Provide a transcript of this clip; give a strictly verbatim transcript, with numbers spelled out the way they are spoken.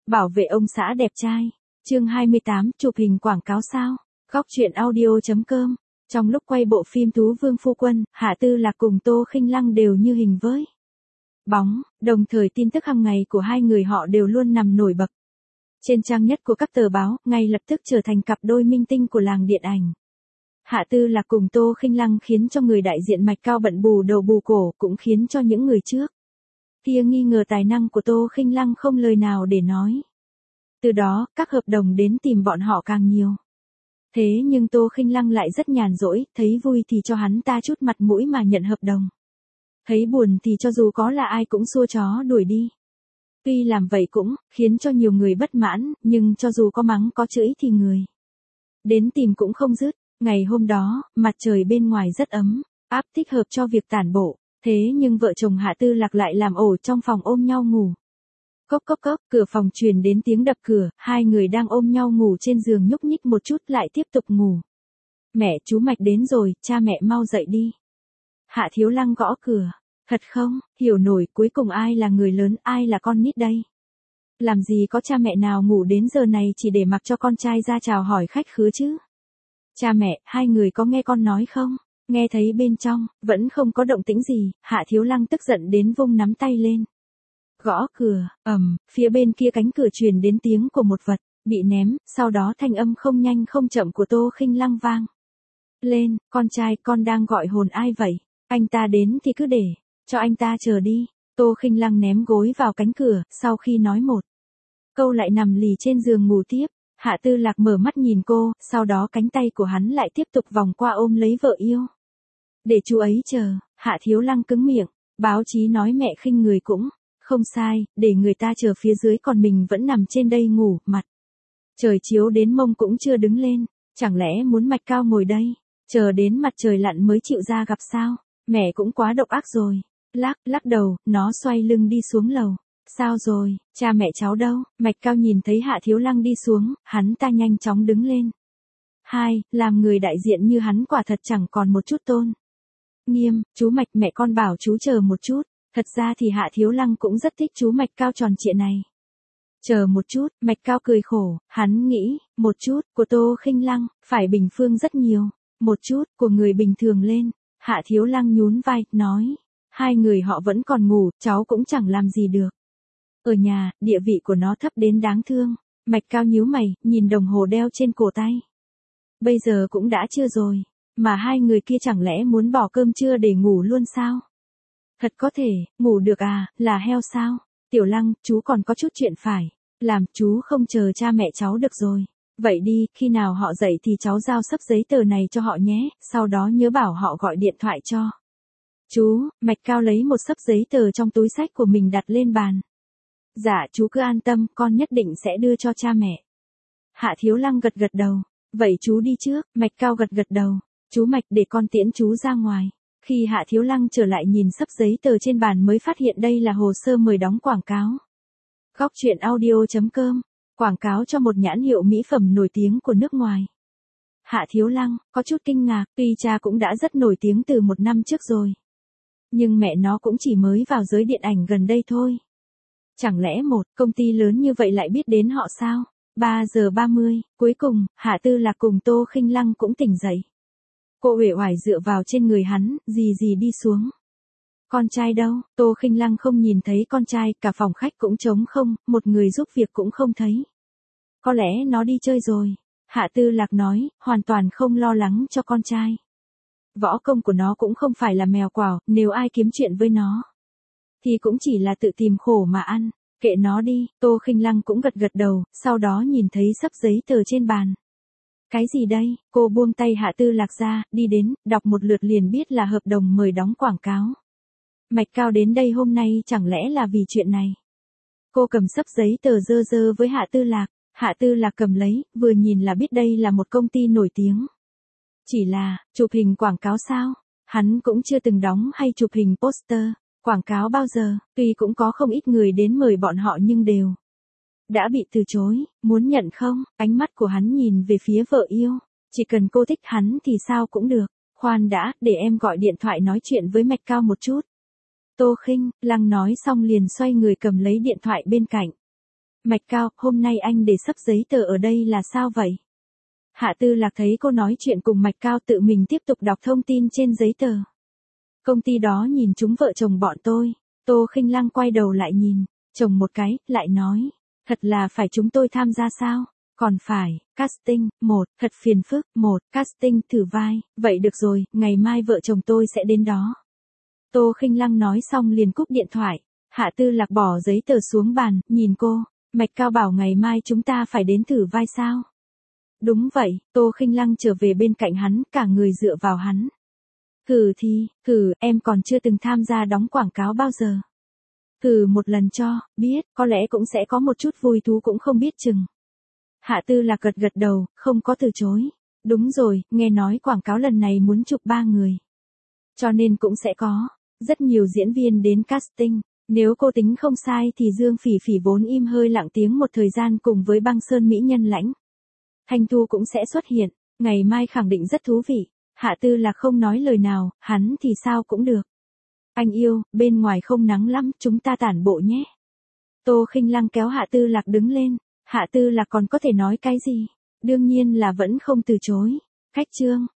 Bảo vệ ông xã đẹp trai. Chương hai mươi tám, chụp hình quảng cáo sao? Góc truyện audio chấm com. Trong lúc quay bộ phim Tú Vương Phu Quân, Hạ Tư Lạc cùng Tô Khinh Lăng đều như hình với bóng, đồng thời tin tức hàng ngày của hai người họ đều luôn nằm nổi bật trên trang nhất của các tờ báo, ngay lập tức trở thành cặp đôi minh tinh của làng điện ảnh. Hạ Tư Lạc cùng Tô Khinh Lăng khiến cho người đại diện Mạch Cao bận bù đầu bù cổ, cũng khiến cho những người trước kia nghi ngờ tài năng của Tô Khinh Lăng không lời nào để nói. Từ đó, các hợp đồng đến tìm bọn họ càng nhiều. Thế nhưng Tô Khinh Lăng lại rất nhàn rỗi, thấy vui thì cho hắn ta chút mặt mũi mà nhận hợp đồng. Thấy buồn thì cho dù có là ai cũng xua chó đuổi đi. Tuy làm vậy cũng khiến cho nhiều người bất mãn, nhưng cho dù có mắng có chửi thì người đến tìm cũng không dứt. Ngày hôm đó, mặt trời bên ngoài rất ấm, áp thích hợp cho việc tản bộ. Thế nhưng vợ chồng Hạ Tư Lạc lại làm ổ trong phòng ôm nhau ngủ. Cốc cốc cốc, cửa phòng truyền đến tiếng đập cửa, hai người đang ôm nhau ngủ trên giường nhúc nhích một chút lại tiếp tục ngủ. Mẹ, chú Mạch đến rồi, cha mẹ mau dậy đi. Hạ Thiếu Lăng gõ cửa. Thật không, hiểu nổi cuối cùng ai là người lớn, ai là con nít đây. Làm gì có cha mẹ nào ngủ đến giờ này chỉ để mặc cho con trai ra chào hỏi khách khứa chứ. Cha mẹ, hai người có nghe con nói không? Nghe thấy bên trong, vẫn không có động tĩnh gì, Hạ Thiếu Lăng tức giận đến vung nắm tay lên. Gõ cửa, ầm, phía bên kia cánh cửa truyền đến tiếng của một vật bị ném, sau đó thanh âm không nhanh không chậm của Tô Khinh Lăng vang lên, con trai, con đang gọi hồn ai vậy? Anh ta đến thì cứ để cho anh ta chờ đi. Tô Khinh Lăng ném gối vào cánh cửa, sau khi nói một câu lại nằm lì trên giường ngủ tiếp. Hạ Tư Lạc mở mắt nhìn cô, sau đó cánh tay của hắn lại tiếp tục vòng qua ôm lấy vợ yêu. Để chú ấy chờ. Hạ Thiếu Lăng cứng miệng, báo chí nói mẹ khinh người cũng không sai, để người ta chờ phía dưới còn mình vẫn nằm trên đây ngủ, mặt trời chiếu đến mông cũng chưa đứng lên, chẳng lẽ muốn Mạch Cao ngồi đây, chờ đến mặt trời lặn mới chịu ra gặp sao? Mẹ cũng quá độc ác rồi. Lắc, lắc đầu, nó xoay lưng đi xuống lầu. Sao rồi, cha mẹ cháu đâu? Mạch Cao nhìn thấy Hạ Thiếu Lăng đi xuống, hắn ta nhanh chóng đứng lên. Hai, làm người đại diện như hắn quả thật chẳng còn một chút tôn nghiêm. Chú Mạch, mẹ con bảo chú chờ một chút. Thật ra thì Hạ Thiếu Lăng cũng rất thích chú Mạch Cao tròn trịa này. Chờ một chút, Mạch Cao cười khổ, hắn nghĩ, một chút, của Tô Khinh Lăng, phải bình phương rất nhiều. Một chút, của người bình thường lên. Hạ Thiếu Lăng nhún vai, nói. Hai người họ vẫn còn ngủ, cháu cũng chẳng làm gì được. Ở nhà, địa vị của nó thấp đến đáng thương. Mạch Cao nhíu mày, nhìn đồng hồ đeo trên cổ tay. Bây giờ cũng đã trưa rồi, mà hai người kia chẳng lẽ muốn bỏ cơm trưa để ngủ luôn sao? Thật có thể, ngủ được à, là heo sao? Tiểu Lăng, chú còn có chút chuyện phải làm, chú không chờ cha mẹ cháu được rồi. Vậy đi, khi nào họ dậy thì cháu giao sấp giấy tờ này cho họ nhé, sau đó nhớ bảo họ gọi điện thoại cho chú. Mạch Cao lấy một sấp giấy tờ trong túi xách của mình đặt lên bàn. Dạ, chú cứ an tâm, con nhất định sẽ đưa cho cha mẹ. Hạ Thiếu Lăng gật gật đầu. Vậy chú đi trước. Mạch Cao gật gật đầu. Chú Mạch, để con tiễn chú ra ngoài. Khi Hạ Thiếu Lăng trở lại nhìn sấp giấy tờ trên bàn mới phát hiện đây là hồ sơ mời đóng quảng cáo. Góc truyện audio chấm com. Quảng cáo cho một nhãn hiệu mỹ phẩm nổi tiếng của nước ngoài. Hạ Thiếu Lăng có chút kinh ngạc, tuy cha cũng đã rất nổi tiếng từ một năm trước rồi. Nhưng mẹ nó cũng chỉ mới vào giới điện ảnh gần đây thôi. Chẳng lẽ một công ty lớn như vậy lại biết đến họ sao? ba giờ ba mươi, cuối cùng, Hạ Tư Lạc cùng Tô Khinh Lăng cũng tỉnh dậy. Cô uể oải dựa vào trên người hắn, gì gì đi xuống. Con trai đâu? Tô Khinh Lăng không nhìn thấy con trai, cả phòng khách cũng trống không, một người giúp việc cũng không thấy. Có lẽ nó đi chơi rồi. Hạ Tư Lạc nói, hoàn toàn không lo lắng cho con trai. Võ công của nó cũng không phải là mèo quào, nếu ai kiếm chuyện với nó thì cũng chỉ là tự tìm khổ mà ăn. Kệ nó đi. Tô Khinh Lăng cũng gật gật đầu, sau đó nhìn thấy sấp giấy tờ trên bàn. Cái gì đây? Cô buông tay Hạ Tư Lạc ra, đi đến, đọc một lượt liền biết là hợp đồng mời đóng quảng cáo. Mạch Cao đến đây hôm nay chẳng lẽ là vì chuyện này? Cô cầm sấp giấy tờ dơ dơ với Hạ Tư Lạc. Hạ Tư Lạc cầm lấy, vừa nhìn là biết đây là một công ty nổi tiếng. Chỉ là, chụp hình quảng cáo sao? Hắn cũng chưa từng đóng hay chụp hình poster quảng cáo bao giờ, tuy cũng có không ít người đến mời bọn họ nhưng đều đã bị từ chối. Muốn nhận không? Ánh mắt của hắn nhìn về phía vợ yêu. Chỉ cần cô thích hắn thì sao cũng được. Khoan đã, để em gọi điện thoại nói chuyện với Mạch Cao một chút. Tô Khinh Lăng nói xong liền xoay người cầm lấy điện thoại bên cạnh. Mạch Cao, hôm nay anh để sắp giấy tờ ở đây là sao vậy? Hạ Tư Lạc thấy cô nói chuyện cùng Mạch Cao tự mình tiếp tục đọc thông tin trên giấy tờ. Công ty đó nhìn chúng vợ chồng bọn tôi. Tô Khinh Lăng quay đầu lại nhìn, chồng một cái, lại nói. Thật là phải chúng tôi tham gia sao? Còn phải, casting, một, thật phiền phức, một, casting thử vai, vậy được rồi, ngày mai vợ chồng tôi sẽ đến đó. Tô Khinh Lăng nói xong liền cúp điện thoại. Hạ Tư Lạc bỏ giấy tờ xuống bàn, nhìn cô. Mạch Cao bảo ngày mai chúng ta phải đến thử vai sao? Đúng vậy, Tô Khinh Lăng trở về bên cạnh hắn, cả người dựa vào hắn. Thử thì, thử, em còn chưa từng tham gia đóng quảng cáo bao giờ. Thử một lần cho, biết, có lẽ cũng sẽ có một chút vui thú cũng không biết chừng. Hạ Tư Lạc gật gật đầu, không có từ chối. Đúng rồi, nghe nói quảng cáo lần này muốn chụp ba người. Cho nên cũng sẽ có rất nhiều diễn viên đến casting. Nếu cô tính không sai thì Dương Phỉ Phỉ vốn im hơi lặng tiếng một thời gian cùng với Băng Sơn mỹ nhân Lãnh Thanh Thu cũng sẽ xuất hiện, ngày mai khẳng định rất thú vị. Hạ Tư Lạc không nói lời nào, hắn thì sao cũng được. Anh yêu, bên ngoài không nắng lắm, chúng ta tản bộ nhé. Tô Khinh Lăng kéo Hạ Tư Lạc đứng lên, Hạ Tư Lạc còn có thể nói cái gì? Đương nhiên là vẫn không từ chối. Khách trương,